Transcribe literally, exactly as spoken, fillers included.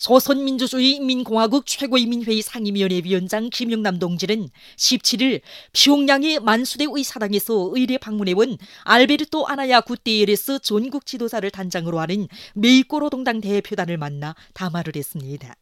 조선민주주의인민공화국 최고인민회의 상임위원회 위원장 김영남 동지는 십칠 일 평양의 만수대 의사당에서 의례 방문해온 알베르토 아나야 구테레스 전국 지도자를 단장으로 하는 메이꼬 노동당 대표단을 만나 담화를 했습니다.